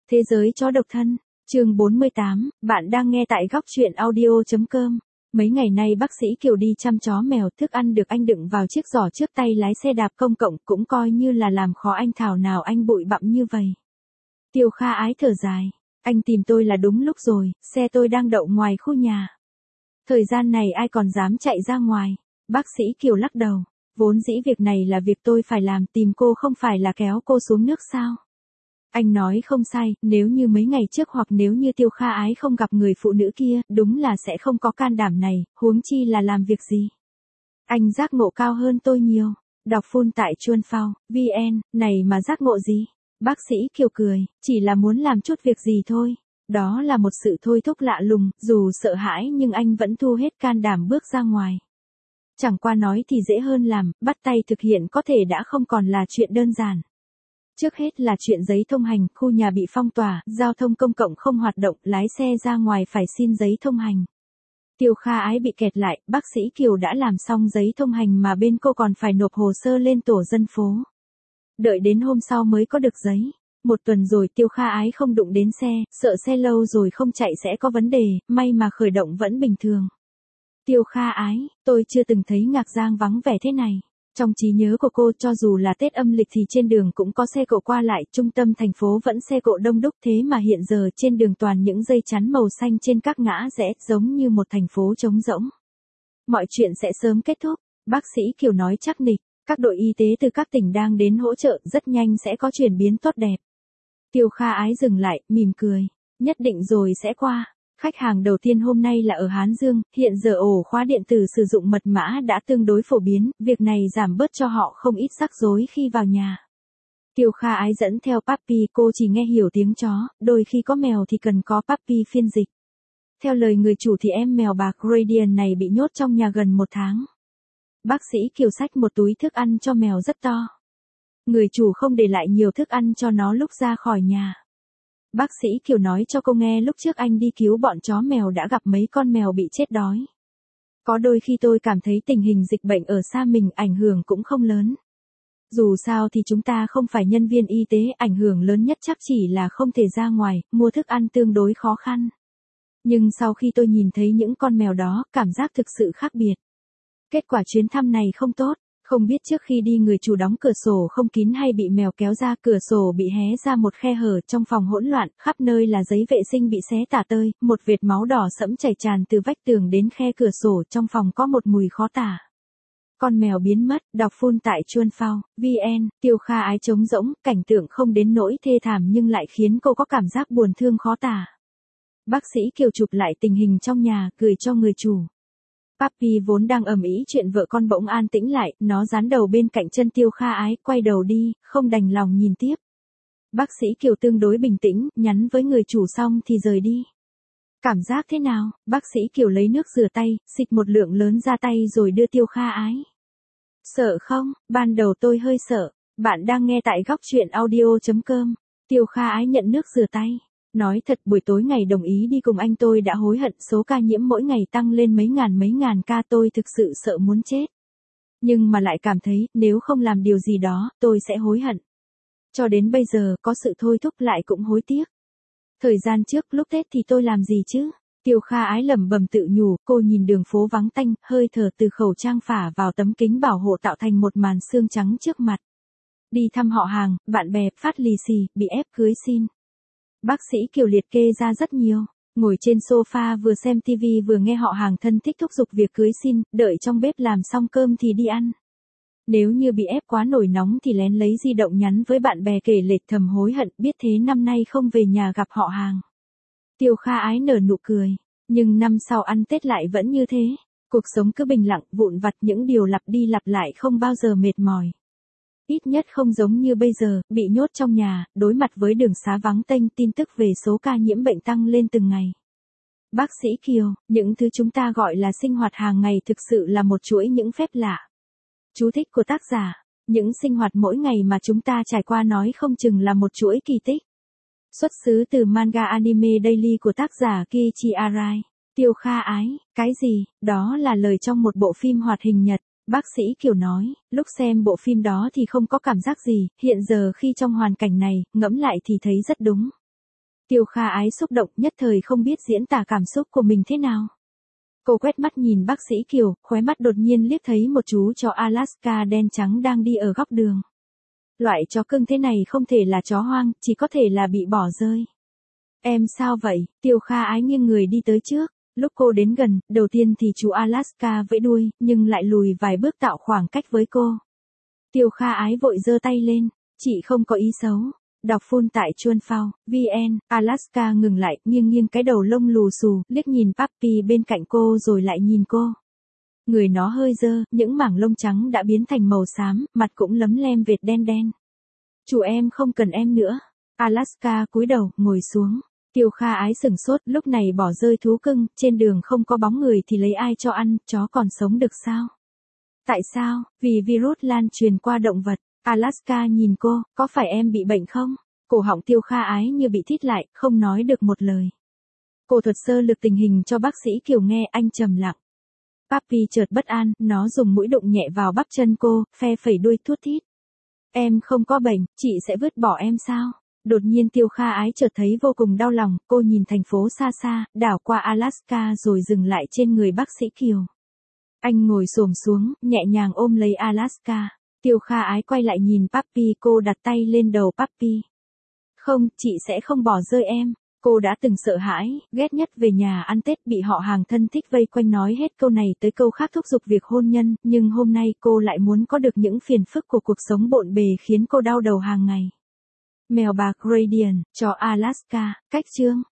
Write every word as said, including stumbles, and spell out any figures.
Thế giới chó độc thân, chương bốn mươi tám, bạn đang nghe tại góc truyện audio.com. Mấy ngày nay bác sĩ Kiều đi chăm chó mèo, thức ăn được anh đựng vào chiếc giỏ trước tay lái xe đạp công cộng, cũng coi như là làm khó anh thảo nào anh bụi bặm như vậy. Tiêu Kha Ái thở dài, anh tìm tôi là đúng lúc rồi, xe tôi đang đậu ngoài khu nhà. Thời gian này ai còn dám chạy ra ngoài, bác sĩ Kiều lắc đầu, vốn dĩ việc này là việc tôi phải làm, tìm cô không phải là kéo cô xuống nước sao. Anh nói không sai, nếu như mấy ngày trước hoặc nếu như Tiêu Kha Ái không gặp người phụ nữ kia, đúng là sẽ không có can đảm này, huống chi là làm việc gì. Anh giác ngộ cao hơn tôi nhiều. Đọc full tại chuan phao, vn, này mà giác ngộ gì? Bác sĩ Kiều cười, chỉ là muốn làm chút việc gì thôi. Đó là một sự thôi thúc lạ lùng, dù sợ hãi nhưng anh vẫn thu hết can đảm bước ra ngoài. Chẳng qua nói thì dễ hơn làm, bắt tay thực hiện có thể đã không còn là chuyện đơn giản. Trước hết là chuyện giấy thông hành, khu nhà bị phong tỏa, giao thông công cộng không hoạt động, lái xe ra ngoài phải xin giấy thông hành. Tiêu Kha Ái bị kẹt lại, bác sĩ Kiều đã làm xong giấy thông hành mà bên cô còn phải nộp hồ sơ lên tổ dân phố. Đợi đến hôm sau mới có được giấy. Một tuần rồi Tiêu Kha Ái không đụng đến xe, sợ xe lâu rồi không chạy sẽ có vấn đề, may mà khởi động vẫn bình thường. Tiêu Kha Ái, tôi chưa từng thấy Ngạc Giang vắng vẻ thế này. Trong trí nhớ của cô, cho dù là Tết âm lịch thì trên đường cũng có xe cộ qua lại, trung tâm thành phố vẫn xe cộ đông đúc, thế mà hiện giờ trên đường toàn những dây chắn màu xanh trên các ngã rẽ, giống như một thành phố trống rỗng. Mọi chuyện sẽ sớm kết thúc, bác sĩ Kiều nói chắc nịch, các đội y tế từ các tỉnh đang đến hỗ trợ, rất nhanh sẽ có chuyển biến tốt đẹp. Tiêu Kha Ái dừng lại, mỉm cười, nhất định rồi sẽ qua. Khách hàng đầu tiên hôm nay là ở Hán Dương, hiện giờ ổ khóa điện tử sử dụng mật mã đã tương đối phổ biến, việc này giảm bớt cho họ không ít rắc rối khi vào nhà. Tiêu Kha Ái dẫn theo Puppy, cô chỉ nghe hiểu tiếng chó, đôi khi có mèo thì cần có Puppy phiên dịch. Theo lời người chủ thì em mèo bạc Radiant này bị nhốt trong nhà gần một tháng. Bác sĩ Kiều xách một túi thức ăn cho mèo rất to. Người chủ không để lại nhiều thức ăn cho nó lúc ra khỏi nhà. Bác sĩ Kiều nói cho cô nghe lúc trước anh đi cứu bọn chó mèo đã gặp mấy con mèo bị chết đói. Có đôi khi tôi cảm thấy tình hình dịch bệnh ở xa mình ảnh hưởng cũng không lớn. Dù sao thì chúng ta không phải nhân viên y tế, ảnh hưởng lớn nhất chắc chỉ là không thể ra ngoài, mua thức ăn tương đối khó khăn. Nhưng sau khi tôi nhìn thấy những con mèo đó, cảm giác thực sự khác biệt. Kết quả chuyến thăm này không tốt. Không biết trước khi đi người chủ đóng cửa sổ không kín hay bị mèo kéo ra, cửa sổ bị hé ra một khe hở, trong phòng hỗn loạn, khắp nơi là giấy vệ sinh bị xé tả tơi, một vệt máu đỏ sẫm chảy tràn từ vách tường đến khe cửa sổ, trong phòng có một mùi khó tả. Con mèo biến mất, đọc full tại chuan phao, vn, Tiêu Kha Ái trống rỗng, cảnh tượng không đến nỗi thê thảm nhưng lại khiến cô có cảm giác buồn thương khó tả. Bác sĩ Kiều chụp lại tình hình trong nhà, gửi cho người chủ. Puppy vốn đang ầm ĩ chuyện vợ con bỗng an tĩnh lại, nó dán đầu bên cạnh chân Tiêu Kha Ái, quay đầu đi, không đành lòng nhìn tiếp. Bác sĩ Kiều tương đối bình tĩnh, nhắn với người chủ xong thì rời đi. Cảm giác thế nào? Bác sĩ Kiều lấy nước rửa tay, xịt một lượng lớn ra tay rồi đưa Tiêu Kha Ái. Sợ không? Ban đầu tôi hơi sợ. Bạn đang nghe tại góc truyện audio.com. Tiêu Kha Ái nhận nước rửa tay. Nói thật, buổi tối ngày đồng ý đi cùng anh tôi đã hối hận, số ca nhiễm mỗi ngày tăng lên mấy ngàn mấy ngàn ca, tôi thực sự sợ muốn chết. Nhưng mà lại cảm thấy, nếu không làm điều gì đó, tôi sẽ hối hận. Cho đến bây giờ, có sự thôi thúc lại cũng hối tiếc. Thời gian trước, lúc Tết thì tôi làm gì chứ? Tiêu Kha Ái lẩm bẩm tự nhủ, cô nhìn đường phố vắng tanh, hơi thở từ khẩu trang phả vào tấm kính bảo hộ tạo thành một màn sương trắng trước mặt. Đi thăm họ hàng, bạn bè, phát lì xì, bị ép cưới xin. Bác sĩ Kiều liệt kê ra rất nhiều, ngồi trên sofa vừa xem tivi vừa nghe họ hàng thân thích thúc giục việc cưới xin, đợi trong bếp làm xong cơm thì đi ăn. Nếu như bị ép quá nổi nóng thì lén lấy di động nhắn với bạn bè kể lể, thầm hối hận, biết thế năm nay không về nhà gặp họ hàng. Tiêu Kha Ái nở nụ cười, nhưng năm sau ăn Tết lại vẫn như thế, cuộc sống cứ bình lặng, vụn vặt, những điều lặp đi lặp lại không bao giờ mệt mỏi. Ít nhất không giống như bây giờ, bị nhốt trong nhà, đối mặt với đường xá vắng tênh, tin tức về số ca nhiễm bệnh tăng lên từng ngày. Bác sĩ Kiều, những thứ chúng ta gọi là sinh hoạt hàng ngày thực sự là một chuỗi những phép lạ. Chú thích của tác giả, những sinh hoạt mỗi ngày mà chúng ta trải qua nói không chừng là một chuỗi kỳ tích. Xuất xứ từ manga anime daily của tác giả Kiichi Arai. Tiêu Kha Ái, cái gì? Đó là lời trong một bộ phim hoạt hình Nhật. Bác sĩ Kiều nói, lúc xem bộ phim đó thì không có cảm giác gì, hiện giờ khi trong hoàn cảnh này, ngẫm lại thì thấy rất đúng. Tiêu Kha Ái xúc động nhất thời không biết diễn tả cảm xúc của mình thế nào. Cô quét mắt nhìn bác sĩ Kiều, khóe mắt đột nhiên liếc thấy một chú chó Alaska đen trắng đang đi ở góc đường. Loại chó cưng thế này không thể là chó hoang, chỉ có thể là bị bỏ rơi. Em sao vậy? Tiêu Kha Ái nghiêng người đi tới trước. Lúc cô đến gần, đầu tiên thì chú Alaska vẫy đuôi, nhưng lại lùi vài bước tạo khoảng cách với cô. Tiêu Kha Ái vội giơ tay lên. Chị không có ý xấu. Đọc phun tại chuan phao, vn, Alaska ngừng lại, nghiêng nghiêng cái đầu lông lù xù, liếc nhìn Papi bên cạnh cô rồi lại nhìn cô. Người nó hơi dơ, những mảng lông trắng đã biến thành màu xám, mặt cũng lấm lem vệt đen đen. Chủ em không cần em nữa. Alaska cúi đầu, ngồi xuống. Tiêu Kha Ái sửng sốt, lúc này bỏ rơi thú cưng, trên đường không có bóng người thì lấy ai cho ăn, chó còn sống được sao? Tại sao? Vì virus lan truyền qua động vật. Alaska nhìn cô, có phải em bị bệnh không? Cổ họng Tiêu Kha Ái như bị thít lại, không nói được một lời. Cô thuật sơ lược tình hình cho bác sĩ Kiều nghe, anh trầm lặng. Papi chợt bất an, nó dùng mũi đụng nhẹ vào bắp chân cô, phe phẩy đuôi thút thít. Em không có bệnh, chị sẽ vứt bỏ em sao? Đột nhiên Tiêu Kha Ái chợt thấy vô cùng đau lòng, cô nhìn thành phố xa xa, đảo qua Alaska rồi dừng lại trên người bác sĩ Kiều. Anh ngồi xổm xuống, nhẹ nhàng ôm lấy Alaska. Tiêu Kha Ái quay lại nhìn Papi, cô đặt tay lên đầu Papi. Không, chị sẽ không bỏ rơi em. Cô đã từng sợ hãi, ghét nhất về nhà ăn Tết bị họ hàng thân thích vây quanh nói hết câu này tới câu khác thúc giục việc hôn nhân, nhưng hôm nay cô lại muốn có được những phiền phức của cuộc sống bộn bề khiến cô đau đầu hàng ngày. Mèo bạc Radiant, chó Alaska, cách chương.